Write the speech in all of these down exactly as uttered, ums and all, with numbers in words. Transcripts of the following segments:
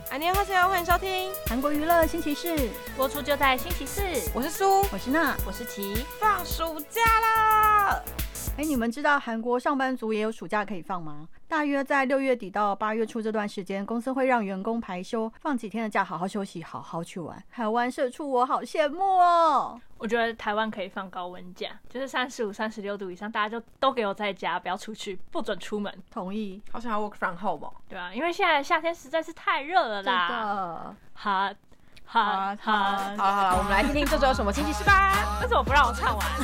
안녕하세요，欢迎收听韩国娱乐星期四， 播出就在星期四。 我是苏， 我是娜， 我是琪。 放暑假了！ 哎，你们知道韩国上班族也有暑假可以放吗？大约在六月底到八月初这段时间，公司会让员工排休，放几天的假，好好休息，好好去玩。台湾社畜我好羡慕哦！ 我觉得台湾可以放高温假，就是三十五、三十六度以上，大家就都给我在家，不要出去，不准出门。 同意。 好想要 work from home 哦。 对啊，因为现在夏天实在是太热了啦。 真的。 好。好好好了好了，我们来听听这周有什么星期四吧。 为什么不让我唱完？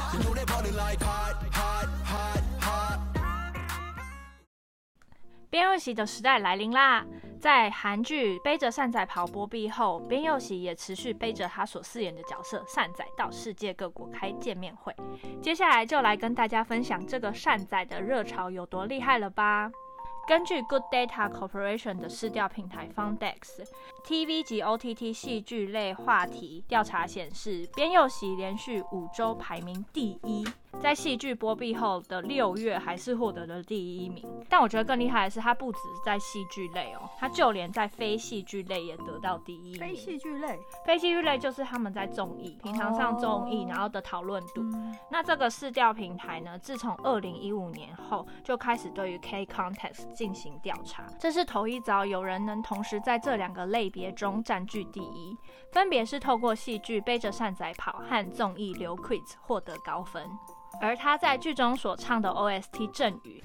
边佑喜的时代来临啦！在韩剧《背着扇仔跑》播毕后，边佑喜也持续背着他所饰演的角色扇仔到世界各国开见面会。接下来就来跟大家分享这个扇仔的热潮有多厉害了吧。根据 Good Data Corporation 的市调平台 Fundex，T V 及 O T T 戏剧类话题调查显示，边佑喜连续五周排名第一，在戏剧播毕后的六月还是获得了第一名。但我觉得更厉害的是，他不只是在戏剧类哦，他就连在非戏剧类也得到第一名。 非戏剧类， 非戏剧类就是他们在综艺，平常上综艺，然后的讨论度。嗯、那这个市调平台呢，自从二零一五年后就开始对于 K Context 进行调查，这是头一遭有人能同时在这两个类别中占据第一，分别是透过戏剧背着扇仔跑和综艺留 quiz 获得高分。而他在剧中所唱的 O S T 阵雨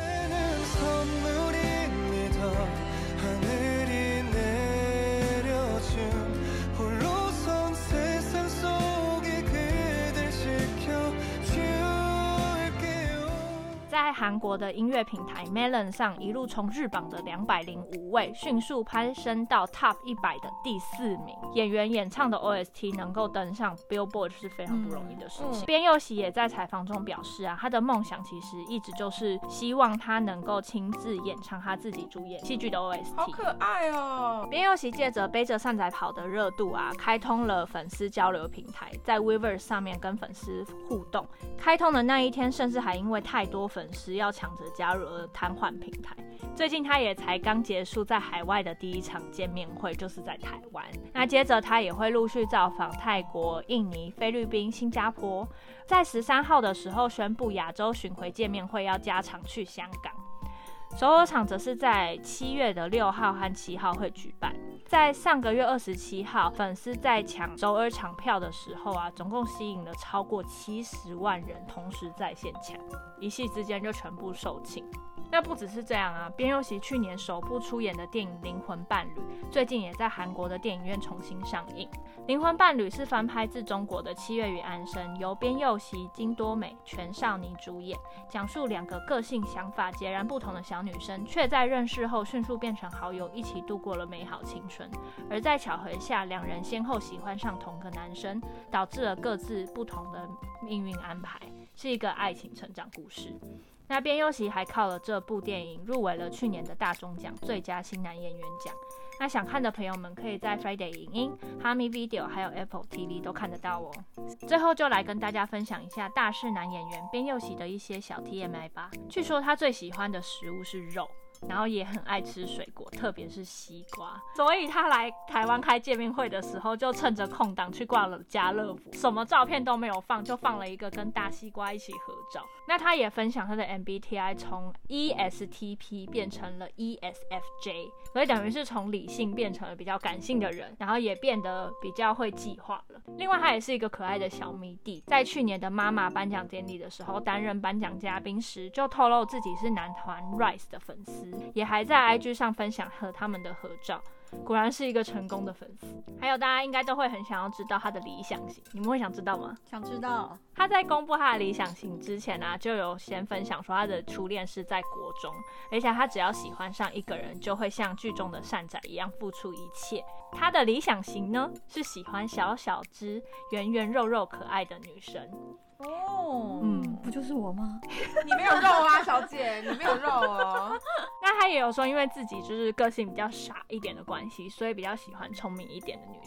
在韩国的音乐平台 Melon 上一路从日榜的两百零五位迅速攀升到 Top 一百的第四名。演员演唱的 O S T 能够登上 Billboard 是非常不容易的事情。边佑喜也在采访中表示啊，他的梦想其实一直就是希望他能够亲自演唱他自己主演戏剧的 O S T。 好可爱哦！ 边佑喜借着背着扇仔跑的热度啊，开通了粉丝交流平台，在 Weverse 上面跟粉丝互动。开通的那一天，甚至还因为太多粉丝要抢着加入而瘫痪平台。最近他也才刚结束在海外的第一场见面会，就是在台湾。那接着他也会陆续造访泰国、印尼、菲律宾、新加坡。在十三号的时候宣布亚洲巡回见面会要加场去香港。首尔场则是在七月的六号和七号会举办。在上个月二十七号，粉丝在抢首尔场票的时候啊，总共吸引了超过七十万人同时在线抢，一夕之间就全部售罄。那不只是这样啊，边佑喜去年首部出演的电影《灵魂伴侣》，最近也在韩国的电影院重新上映。《灵魂伴侣》是翻拍自中国的《七月与安生》，由边佑喜、金多美、全少妮主演，讲述两个个性想法截然不同的小女生，却在认识后迅速变成好友，一起度过了美好青春。而在巧合下，两人先后喜欢上同个男生，导致了各自不同的命运安排，是一个爱情成长故事。那边佑喜还靠了这部电影入围了去年的大钟奖最佳新男演员奖。那想看的朋友们可以在 Friday 影音、哈咪 Video 还有 Apple T V 都看得到哦。最后就来跟大家分享一下大势男演员边佑喜的一些小 T M I 吧。据说他最喜欢的食物是肉，然后也很爱吃水果，特别是西瓜。所以他来台湾开见面会的时候，就趁着空档去逛了家乐福，什么照片都没有放，就放了一个跟大西瓜一起合照。那他也分享他的 M B T I 从 E S T P 变成了 E S F J， 所以等于是从理性变成了比较感性的人，然后也变得比较会计划了。另外他也是一个可爱的小迷弟，在去年的妈妈颁奖典礼的时候担任颁奖嘉宾时，就透露自己是男团 Rise 的粉丝，也还在 I G 上分享和他们的合照。果然是一个成功的粉丝。还有大家应该都会很想要知道他的理想型，你们会想知道吗？ 想知道。 他在公布他的理想型之前啊，就有先分享说他的初恋是在国中，而且他只要喜欢上一个人，就会像剧中的扇仔一样付出一切。他的理想型呢，是喜欢小小只、圆圆肉肉可爱的女生。 哦，嗯，不就是我吗？ 你没有肉啊，小姐，你没有肉哦。 那他也有说，因为自己就是个性比较傻一点的关系，所以比较喜欢聪明一点的女生。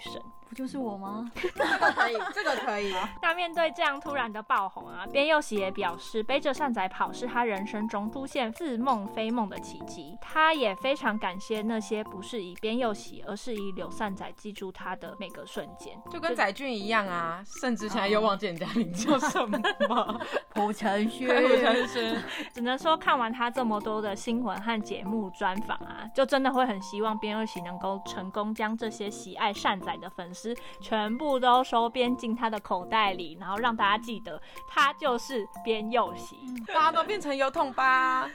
不就是我吗？ 这个可以，这个可以。 那面对这样突然的爆红啊，边佑喜也表示，背着扇仔跑是他人生中出现似梦非梦的奇迹。他也非常感谢那些不是以边佑喜，而是以柳扇仔记住他的每个瞬间。 就跟载俊一样啊，甚至现在又忘记人家名叫什么。 朴承勋， 朴承勋， 只能说看完他这么多的新闻和节目专访啊，就真的会很希望边佑喜能够成功将这些喜爱扇仔的粉丝全部都收编进他的口袋里，然后让大家记得他就是边佑喜， 大家都变成油桶吧。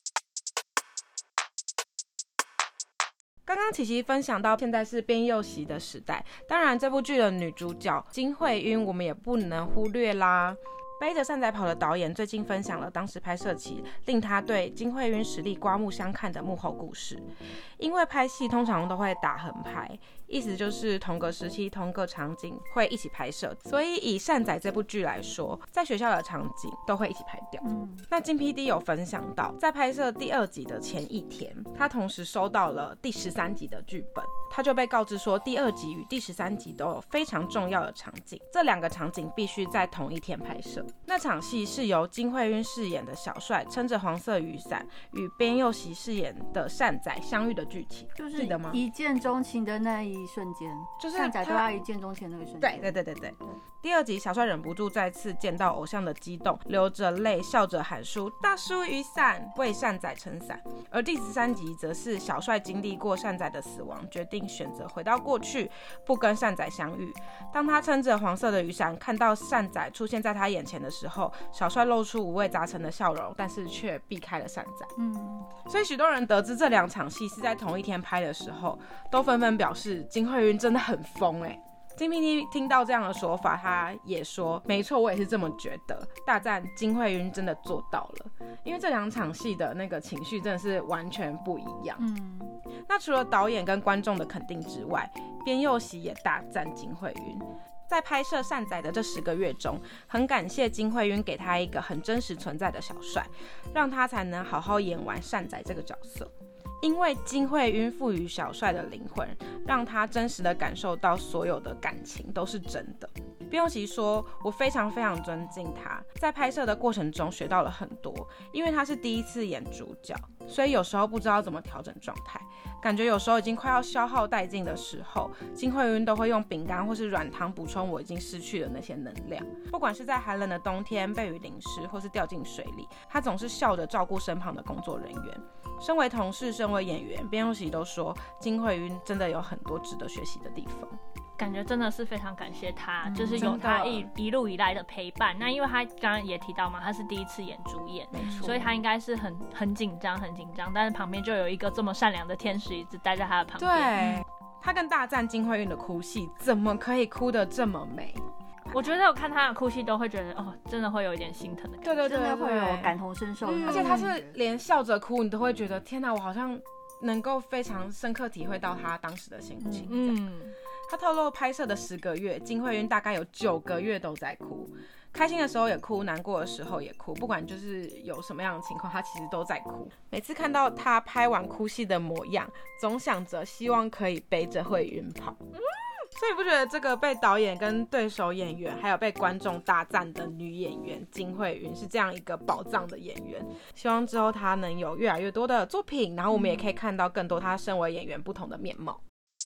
刚刚琪琪分享到现在是边佑喜的时代，当然这部剧的女主角金惠晕我们也不能忽略啦。背着扇仔跑的导演最近分享了当时拍摄期令他对金惠晕实力刮目相看的幕后故事。因为拍戏通常都会打横拍，意思就是同个时期同个场景会一起拍摄，所以以扇仔这部剧来说，在学校的场景都会一起拍掉。嗯、那金 P D 有分享到，在拍摄第二集的前一天，他同时收到了第十三集的剧本，他就被告知说第二集与第十三集都有非常重要的场景，这两个场景必须在同一天拍摄。那场戏是由金惠晕饰演的小帅撑着黄色雨伞与边佑喜饰演的扇仔相遇的剧情， 就是一见钟情的那一瞬间， 就是扇仔对他一见钟情的那个瞬间。 对对对对对。第二集小帅忍不住再次见到偶像的激动，流着泪笑着喊出大叔雨伞，为扇仔撑伞。而第十三集则是小帅经历过扇仔的死亡，决定选择回到过去，不跟扇仔相遇。当他撑着黄色的雨伞看到扇仔出现在他眼前的时候，小帅露出五味杂陈的笑容，但是却避开了扇仔。嗯，所以许多人得知这两场戏是在同一天拍的时候，都纷纷表示金惠晕真的很疯哎、欸。金 P D 听到这样的说法，他也说没错，我也是这么觉得，大赞金惠晕真的做到了，因为这两场戏的那个情绪真的是完全不一样。嗯，那除了导演跟观众的肯定之外，边佑喜也大赞金惠晕。在拍摄扇仔的这十个月中，很感谢金惠晕给他一个很真实存在的小帅，让他才能好好演完扇仔这个角色。因为金惠晕赋予小帅的灵魂，让他真实的感受到所有的感情都是真的。边佑喜说，我非常非常尊敬他，在拍摄的过程中学到了很多，因为他是第一次演主角，所以有时候不知道怎么调整状态，感觉有时候已经快要消耗殆尽的时候，金惠晕都会用饼干或是软糖补充我已经失去的那些能量。不管是在寒冷的冬天被雨淋湿，或是掉进水里，他总是笑着照顾身旁的工作人员。身为同事，身为演员，边佑喜都说金惠晕真的有很多值得学习的地方。 感觉真的是非常感谢他，嗯、就是有他一一路以来的陪伴。那因为他刚刚也提到嘛，他是第一次演主演，没错，所以他应该是很很紧张，很紧张。但是旁边就有一个这么善良的天使一直待在他的旁边。 对，他更大赞金惠晕的哭戏，怎么可以哭得这么美？ 我觉得我看他的哭戏都会觉得哦，真的会有一点心疼的感觉。 对对对， 真的会有感同身受、嗯。 而且他是连笑着哭，你都会觉得天哪，我好像能够非常深刻体会到他当时的心情。嗯，他透露拍摄的十个月，金惠晕大概有九个月都在哭，开心的时候也哭，难过的时候也哭，不管就是有什么样的情况，他其实都在哭。每次看到他拍完哭戏的模样，总想着希望可以背着惠晕跑。嗯，所以不觉得这个被导演跟对手演员还有被观众大赞的女演员金惠晕是这样一个宝藏的演员？希望之后她能有越来越多的作品，然后我们也可以看到更多她身为演员不同的面貌。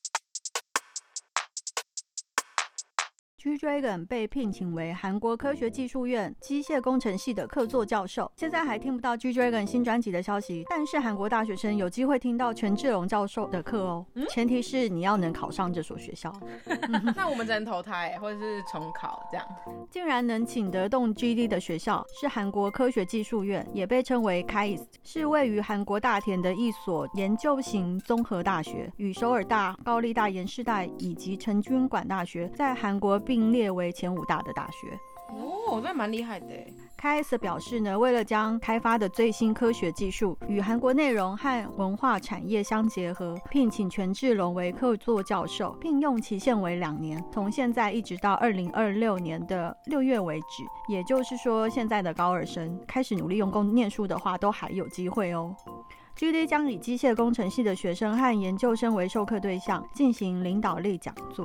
G-Dragon 被聘请为韩国科学技术院机械工程系的客座教授，现在还听不到 G-Dragon 新专辑的消息，但是韩国大学生有机会听到权志龙教授的课哦、嗯、前提是你要能考上这所学校。 那我们只能投胎或者是重考这样。 竟然能请得动 G D 的学校是韩国科学技术院，也被称为 K A I S T， 是位于韩国大田的一所研究型综合大学，与首尔大、高丽大、延世大以及成均馆大学在韩国并列为前五大的大学。 哦，那蛮厉害的。 K A I S T 表示呢，为了将开发的最新科学技术与韩国内容和文化产业相结合，聘请权志龙为客座教授，聘用期限为两年，从现在一直到二零二六年的六月为止。也就是说，现在的高二生开始努力用功念书的话，都还有机会哦。G D 将以机械工程系的学生和研究生为授课对象，进行领导力讲座。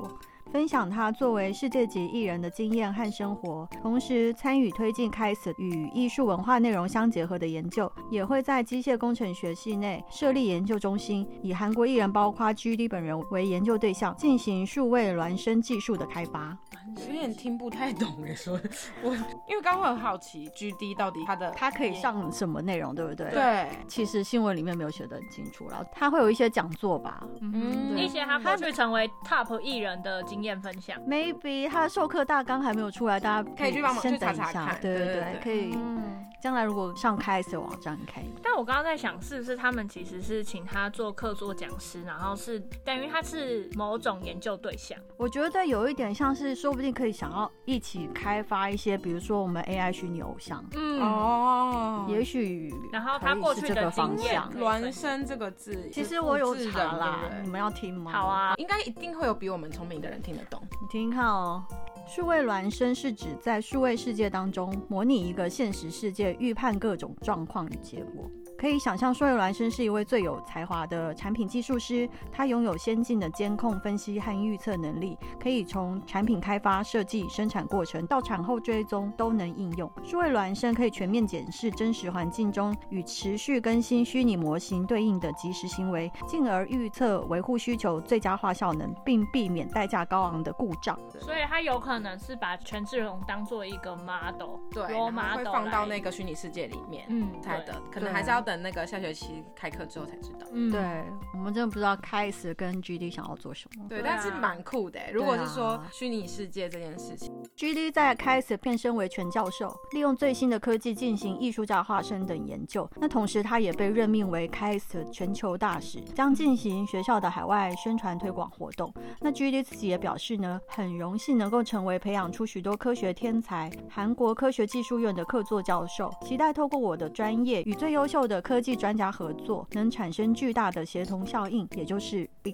分享他作为世界级艺人的经验和生活，同时参与推进 K A I S 与艺术文化内容相结合的研究，也会在机械工程学系内设立研究中心，以韩国艺人包括 G D 本人为研究对象，进行数位孪生技术的开发。 有点听不太懂耶，说我因为刚刚很好奇 G D 到底他的他可以上什么内容，对不对？ 对， 其实新闻里面没有写得很清楚，然后他会有一些讲座吧， 嗯，一些他过去成为 top 艺人的经验分享 ，maybe 他的授课大纲还没有出来，大家可以去帮忙先等一去查查下， 看对对对， 对对对可以。 嗯将来如果上 K A I S 的网站可以。 但我刚刚在想，是不是他们其实是请他做客座讲师，然后是等于他是某种研究对象？ 我觉得有一点像是，说不定可以想要一起开发一些，比如说我们 A I 虚拟偶像， 嗯， 哦， 也许然后他过去的可以是这个方经验向。 孪生这个字， 其实我有复制人查啦， 对不对你们要听吗？ 好，啊， 应该一定会有比我们聪明的人听得懂。 你听听看哦。数位孪生是指在数位世界当中模拟一个现实世界，预判各种状况与结果。可以想象，数位孪生是一位最有才华的产品技术师，他拥有先进的监控、分析和预测能力，可以从产品开发、设计、生产过程到产后追踪都能应用。数位孪生可以全面检视真实环境中与持续更新虚拟模型对应的即时行为，进而预测维护需求，最佳化效能，并避免代价高昂的故障。 所以他有可能是把权志龙当做一个 model， 对， role 然后会 model 放到来那个虚拟世界里面， 嗯才的，可能还是要等那个下学期开课之后才知道。 嗯， 对，我们真的不知道 K A I S 跟 G D 想要做什么。 对， 对啊但是蛮酷的。如果是说虚拟世界这件事情， G D 在 K A I S 变身为全教授，利用最新的科技进行艺术家化身等研究。那同时，他也被任命为 K A I S 全球大使，将进行学校的海外宣传推广活动。那 G D 自己也表示呢，很荣幸能够成为培养出许多科学天才，韩国科学技术院的客座教授，期待透过我的专业与最优秀的科技专家合作，能产生巨大的协同效应，也就是 Big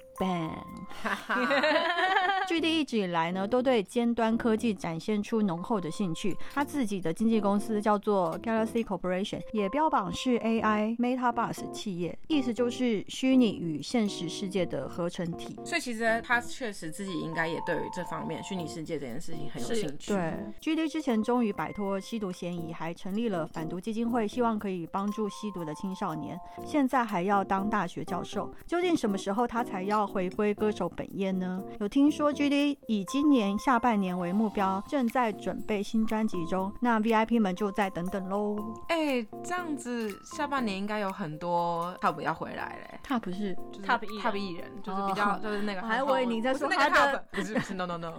Bang。G D 一直以来呢，都对尖端科技展现出浓厚的兴趣。他自己的经纪公司叫做 Galaxy Corporation， 也标榜是 A I Metaverse 企业，意思就是虚拟与现实世界的合成体。 所以其实他确实自己应该也对于这方面虚拟世界这件事情很有兴趣。 对 ，G D 之前终于摆脱吸毒嫌疑，还成立了反毒基金会，希望可以帮助吸毒的青少年。现在还要当大学教授，究竟什么时候他才要回归歌手本业呢？有听说 G D 以今年下半年为目标，正在准备新专辑中，那 V I P 们就再等等喽。 哎、欸，这样子下半年应该有很多 Top 要回来嘞。 他不是就是 Top 艺人 Top 艺人，就是比较、 哦就是那个很红， 我还以为你在说不是那个他的 Top， 不是不是 no no no。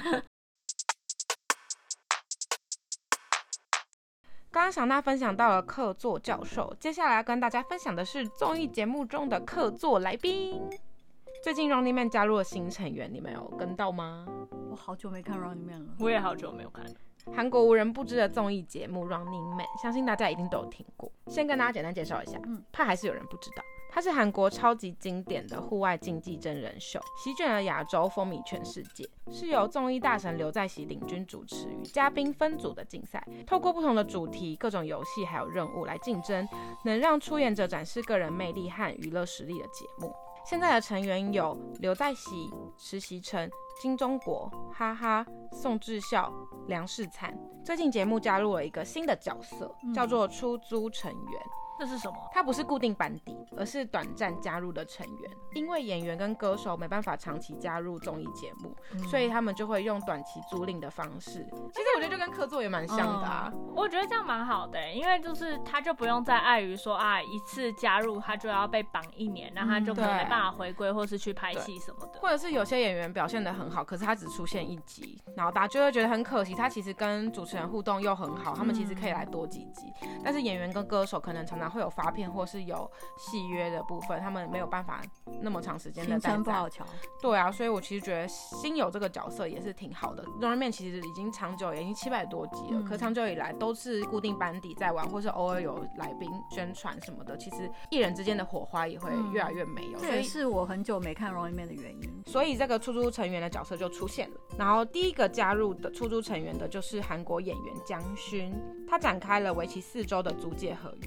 刚刚小娜分享到了客座教授，接下来要跟大家分享的是综艺节目中的客座来宾。最近 Running Man 加入了新成员，你们有跟到吗？ 我好久没看 Running Man 了， 我也好久没有看了。 韩国无人不知的综艺节目 Running Man， 相信大家一定都有听过。先跟大家简单介绍一下， 嗯， 怕还是有人不知道。它是韩国超级经典的户外竞技真人秀，席卷了亚洲，风靡全世界。是由综艺大神刘在熙领军主持，与嘉宾分组的竞赛，透过不同的主题、各种游戏还有任务来竞争，能让出演者展示个人魅力和娱乐实力的节目。现在的成员有刘在熙、池锡辰、金钟国、哈哈、宋智孝、梁世灿。最近节目加入了一个新的角色，叫做出租成员。 这是什么？ 他不是固定班底，而是短暂加入的成员。因为演员跟歌手没办法长期加入综艺节目，嗯、所以他们就会用短期租赁的方式。其实我觉得就跟客座也蛮像的啊。 嗯、我觉得这样蛮好的，因为就是他就不用再碍于说啊一次加入他就要被绑一年，那、嗯、他就可能没办法回归或是去拍戏什么的。 或者是有些演员表现得很好，可是他只出现一集，然后大家就会觉得很可惜。他其实跟主持人互动又很好，他们其实可以来多几集。嗯、但是演员跟歌手可能常常会有发片或是有戏约的部分，他们没有办法那么长时间的待在。对啊，所以我其实觉得新有这个角色也是挺好的。Running Man其实已经长久，已经七百多集了，嗯、可长久以来都是固定班底在玩，或是偶尔有来宾宣传什么的。其实艺人之间的火花也会越来越没有。嗯、 这也是我很久没看 Running Man 的原因。 所以这个出租成员的角色就出现了。然后第一个加入的出租成员的就是韩国演员姜勋，他展开了为期四周的租借合约。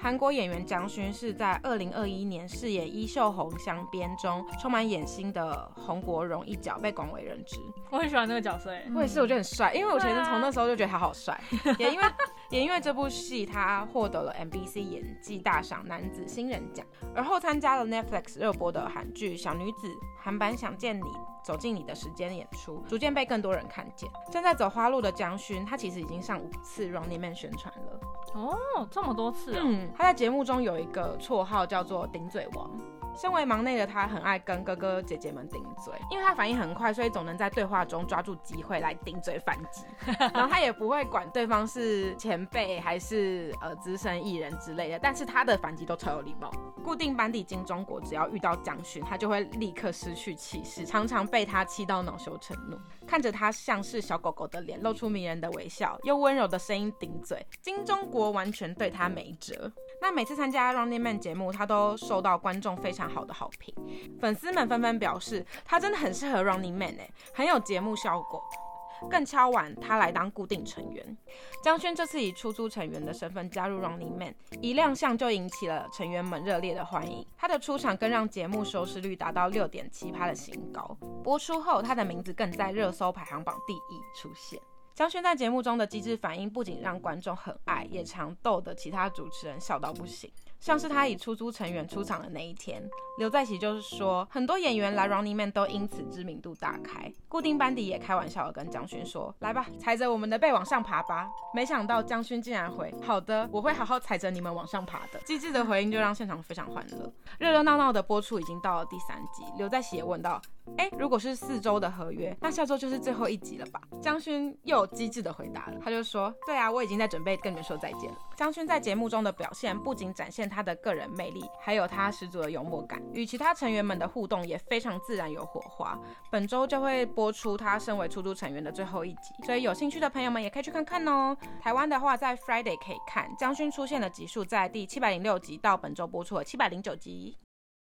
韩国演员姜勋是在二零二一年饰演《衣袖红镶边》中充满野心的洪国荣一角被广为人知。 我很喜欢这个角色耶， 我也是，我觉得很帅，因为我其实从那时候就觉得他好帅，也因为也因为这部戏他获得了 M B C 演技大赏男子新人奖，而后参加了 Netflix 热播的韩剧《小女子》韩版《想见你》走进你的时间演出，逐渐被更多人看见。正在走花路的姜勋，他其实已经上五次 Running Man 宣传了。 哦，这么多次哦。 嗯，他在节目中有一个绰号叫做顶嘴王。身为忙内的他，很爱跟哥哥姐姐们顶嘴，因为他反应很快，所以总能在对话中抓住机会来顶嘴反击。然后他也不会管对方是前辈还是呃资深艺人之类的，但是他的反击都超有礼貌。固定班底金钟国只要遇到姜勋，他就会立刻失去气势，常常被他气到恼羞成怒。看着他像是小狗狗的脸，露出迷人的微笑，又温柔的声音顶嘴，金钟国完全对他没辙。那每次参加 Running Man 节目，他都受到观众非常好的好评，粉丝们纷纷表示他真的很适合 Running Man 欸，很有节目效果。更敲碗他来当固定成员。姜勋这次以出租成员的身份加入 Running Man， 一亮相就引起了成员们热烈的欢迎。他的出场更让节目收视率达到 六点七趴 的新高。播出后，他的名字更在热搜排行榜第一出现。姜勋在节目中的机智反应不仅让观众很爱，也常逗得其他主持人笑到不行。像是他以出租成员出场的那一天，刘在熙就是说，很多演员来 Running Man 都因此知名度大开。固定班底也开玩笑的跟姜勋说，来吧，踩着我们的背往上爬吧。没想到姜勋竟然回，好的，我会好好踩着你们往上爬的。机智的回应就让现场非常欢乐。热热闹闹的播出已经到了第三集，刘在熙也问到，哎，如果是四周的合约，那下周就是最后一集了吧？姜勋又有机智的回答了，他就说，对啊，我已经在准备跟你们说再见了。姜勋在节目中的表现不仅展现他的个人魅力，还有他十足的幽默感，与其他成员们的互动也非常自然有火花。本周就会播出他身为出租成员的最后一集，所以有兴趣的朋友们也可以去看看哦。台湾的话，在 Friday 可以看姜勋出现的集数，在第七百零六集到本周播出的七百零九集。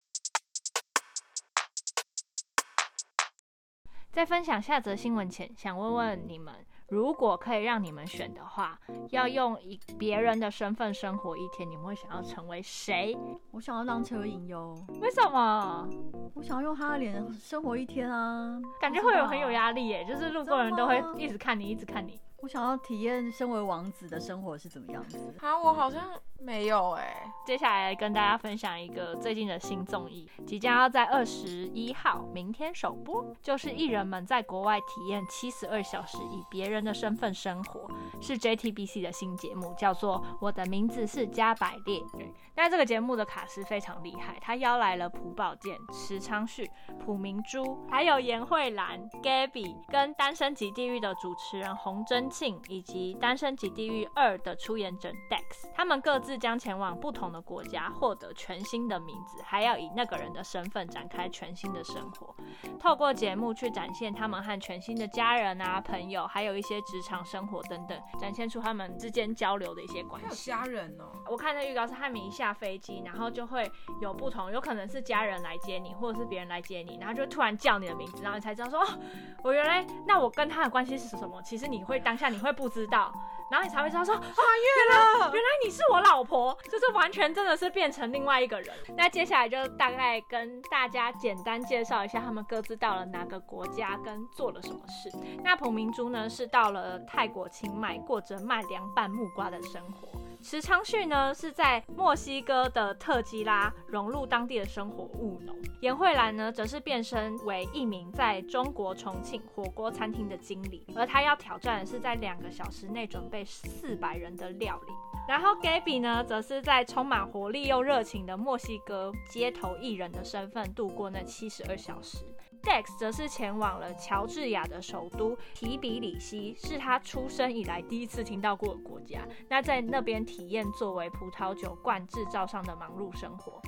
在分享下则新闻前，想问问你们，如果可以让你们选的话，要用以别人的身份生活一天，你们会想要成为谁？ 我想要当车银优。 为什么？ 我想要用他的脸生活一天啊！ 感觉会有很有压力耶，就是路过人都会一直看你，一直看你。 我想要体验身为王子的生活是怎么样子。 啊，我好像没有哎、欸。 接下来跟大家分享一个最近的新综艺，即将要在二十一号明天首播，就是艺人们在国外体验七十二小时以别人的身份生活，是 J T B C 的新节目，叫做《我的名字是加百列》。那这个节目的卡司非常厉害，他邀来了朴宝剑、池昌旭、朴明珠，还有颜慧兰、Gabby 跟《单身即地狱》的主持人洪真庆，以及《单身即地狱二》的出演者 Dex， 他们各自将前往不同的国家，获得全新的名字，还要以那个人的身份展开全新的生活。透过节目去展现他们和全新的家人啊、朋友，还有一些职场生活等等，展现出他们之间交流的一些关系。 还有家人哦， 我看那预告是他们一下飞机，然后就会有不同，有可能是家人来接你，或者是别人来接你，然后就突然叫你的名字，然后你才知道说，哦，我原来那我跟他的关系是什么？其实你会当下你会不知道，然后你才会知道说，穿越了，原来你是我老婆，就是完全真的是变成另外一个人。那接下来就大概跟大家简单介绍一下他们各自到了哪个国家跟做了什么事。那朴明珠呢是到了泰国清迈，过着卖凉拌木瓜的生活。池昌旭呢是在墨西哥的特基拉融入当地的生活务农。颜慧兰呢则是变身为一名在中国重庆火锅餐厅的经理，而她要挑战的是在两个小时内准备四百人的料理。然后 Gabby 呢则是在充满活力又热情的墨西哥街头艺人的身份度过那七十二小时。Dex 则是前往了乔治亚的首都提比里西，是他出生以来第一次听到过的国家。那在那边体验作为葡萄酒罐制造商的忙碌生活。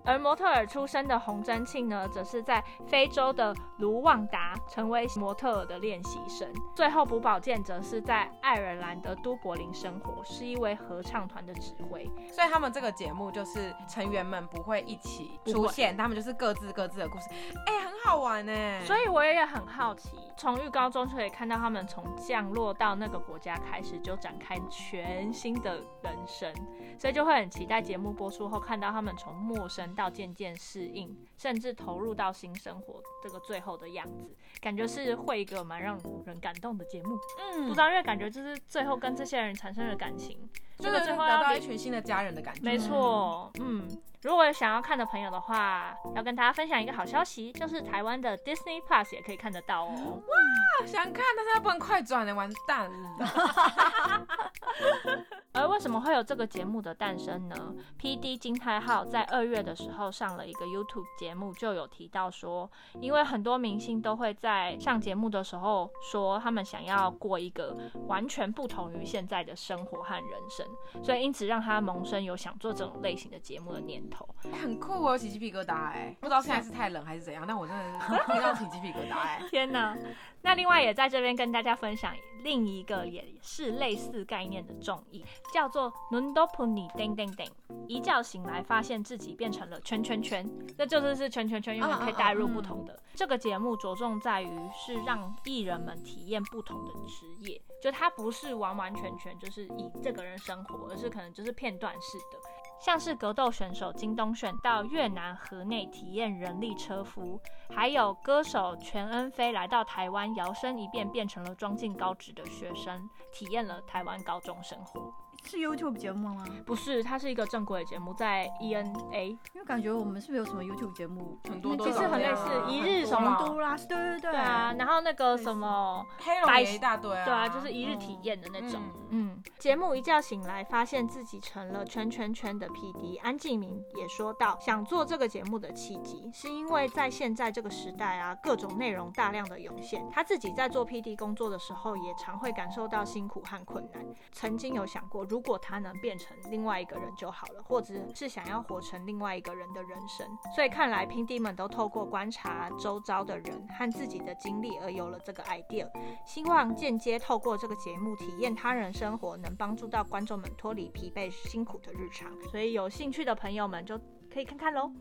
而模特儿出身的洪真庆呢，则是在非洲的卢旺达成为模特儿的练习生。最后朴宝剑则是在爱尔兰的都柏林生活，是一位合唱团的指挥。 所以他们这个节目就是成员们不会一起出现，他们就是各自各自的故事。哎、欸，很好玩哎。 所以我也很好奇，从预告中就可以看到他们从降落到那个国家开始，就展开全新的人生，所以就会很期待节目播出后看到他们从陌生到渐渐适应，甚至投入到新生活这个最后的样子。感觉是会一个蛮让人感动的节目。嗯，不知道，因为感觉就是最后跟这些人产生了感情， 就是最后要得到一群新的家人的感觉。 没错，嗯。如果想要看的朋友的话，要跟大家分享一个好消息，就是台湾的 Disney Plus 也可以看得到哦。 哇，想看，但是它不能快转的，完蛋了。 而为什么会有这个节目的诞生呢 ？P D 金泰浩在二月的时候上了一个 YouTube 节目，就有提到说，因为很多明星都会在上节目的时候说他们想要过一个完全不同于现在的生活和人生，所以因此让他萌生有想做这种类型的节目的念头。 欸、很酷，我有起鸡皮疙瘩哎、欸，不知道现在是太冷还是怎样，但我真的是听到起鸡皮疙瘩哎、欸。 天哪！那另外也在这边跟大家分享另一个也是类似概念的综艺，叫做 Nundopuni Ding Ding Ding， 一觉醒来发现自己变成了圈圈圈，这就是是圈圈圈，永远可以带入不同的。嗯嗯嗯、这个节目着重在于是让艺人们体验不同的职业，就它不是完完全全就是以这个人生活，而是可能就是片段式的。像是格斗选手金东炫到越南河内体验人力车夫，还有歌手全恩菲来到台湾摇身一变变成了装进高职的学生，体验了台湾高中生活。 是 YouTube 节目吗？ 不是，它是一个正规的节目，在 E N A。 因为感觉我们是不是有什么 YouTube 节目很多都其实很类似，一日什么都啦，对对对， 对啊。然后那个什么黑龙也一大堆啊， 对啊，就是一日体验的那种。嗯，节、嗯、目一觉醒来，发现自己成了圈圈圈的 P D 安敬明也说到，想做这个节目的契机，是因为在现在这个时代啊，各种内容大量的涌现，他自己在做 P D 工作的时候，也常会感受到辛苦和困难。曾经有想过，如果他能变成另外一个人就好了，或者是想要活成另外一个人的人生。所以看来 P D 们都透过观察周遭的人和自己的经历而有了这个 idea， 希望间接透过这个节目体验他人生活，能帮助到观众们脱离疲惫辛苦的日常。所以有兴趣的朋友们就可以看看咯。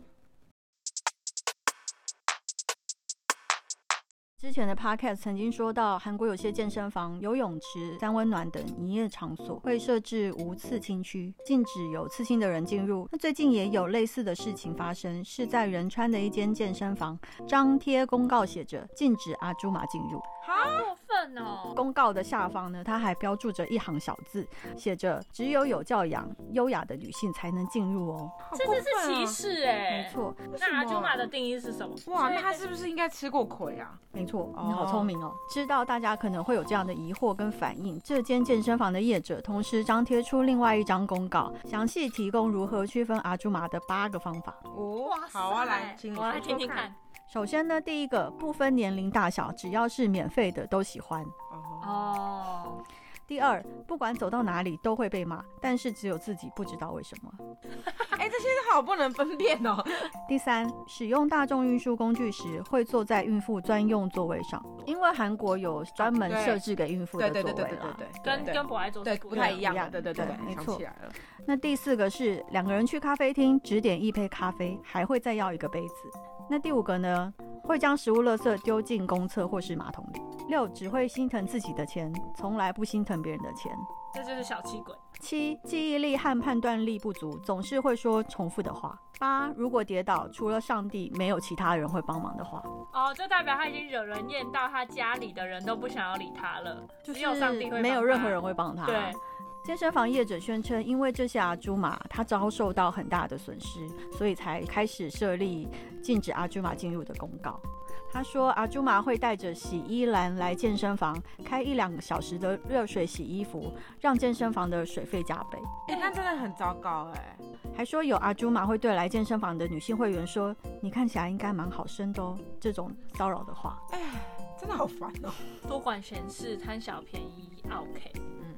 之前的 podcast 曾经说到，韩国有些健身房、游泳池、三温暖等营业场所会设置无刺青区，禁止有刺青的人进入。那最近也有类似的事情发生，是在仁川的一间健身房张贴公告，写着禁止阿朱玛进入。 好过分哦！ 公告的下方呢，它还标注着一行小字，写着只有有教养、优雅的女性才能进入哦。 这这是歧视哎、欸！ 没错。 那阿朱玛的定义是什么？ 哇，那他是不是应该吃过亏啊？ 没错，你好聪明哦！知道大家可能会有这样的疑惑跟反应，这间健身房的业者同时张贴出另外一张公告，详细提供如何区分阿朱玛的八个方法。 哦，好啊，来，请你我来听听看。 首先呢，第一个，不分年龄大小，只要是免费的都喜欢。 哦。 第二，不管走到哪里都会被骂，但是只有自己不知道为什么。 哎、欸，这些好不能分辨哦。 第三，使用大众运输工具时会坐在孕妇专用座位上，因为韩国有专门设置给孕妇的座位啦。对对对对对对， 跟跟博爱座对不太一样。 对对对， 对没错。 起来了。 那第四个是两个人去咖啡厅，只点一杯咖啡，还会再要一个杯子。那第五个呢，会将食物垃圾丢进公厕或是马桶里。六，只会心疼自己的钱，从来不心疼别人的钱。 这就是小气鬼。 七，记忆力和判断力不足，总是会说重复的话。八，如果跌倒，除了上帝，没有其他人会帮忙的话。 哦，就代表他已经惹人厌到他家里的人都不想要理他了， 就是只有上帝会帮他， 没有任何人会帮他。 对。 健身房业者宣称，因为这些阿朱玛他遭受到很大的损失，所以才开始设立禁止阿朱玛进入的公告。他说，阿朱玛会带着洗衣篮来健身房，开一两个小时的热水洗衣服，让健身房的水费加倍。 哎、欸，那真的很糟糕哎、欸。 还说有阿朱玛会对来健身房的女性会员说：“你看起来应该蛮好身的哦。”这种骚扰的话， 哎，真的好烦哦。 多管闲事，贪小便宜 ，OK。 嗯。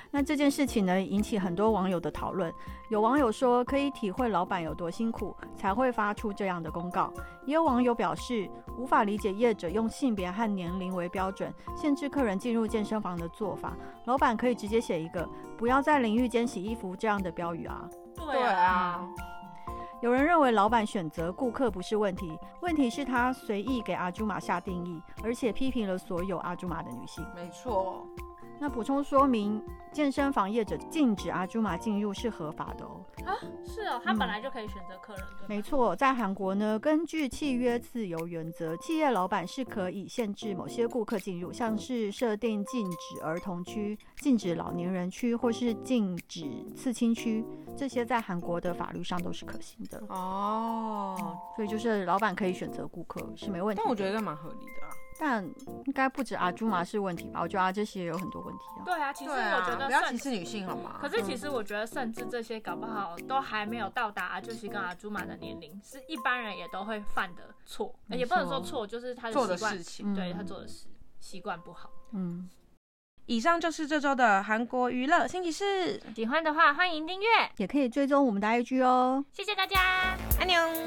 那这件事情呢，引起很多网友的讨论。有网友说，可以体会老板有多辛苦，才会发出这样的公告。也有网友表示，无法理解业者用性别和年龄为标准，限制客人进入健身房的做法。老板可以直接写一个“不要在淋浴间洗衣服”这样的标语啊。 对啊。 有人认为老板选择顾客不是问题，问题是他随意给阿朱玛下定义，而且批评了所有阿朱玛的女性。 没错。 那补充说明，健身房业者禁止阿朱玛进入是合法的哦。 啊，是哦，他本来就可以选择客人。嗯、 没错，在韩国呢，根据契约自由原则，企业老板是可以限制某些顾客进入，像是设定禁止儿童区、禁止老年人区，或是禁止刺青区，这些在韩国的法律上都是可行的哦。 所以就是老板可以选择顾客是没问题的。 但我觉得蛮合理的啊。 但应该不止阿朱玛是问题吧？我觉得阿这些也有很多问题啊。 对啊，其实我觉得、啊、 不要歧视女性好吗？ 可是其实我觉得，甚至这些搞不好都还没有到达阿朱西跟阿朱玛的年龄，是一般人也都会犯的错，也不能说错，就是他的做的事情， 对他做的事习惯不好。 嗯。 以上就是这周的韩国娱乐新奇事， 喜欢的话欢迎订阅， 也可以追踪我们的 I G 哦。 谢谢大家， 安妞。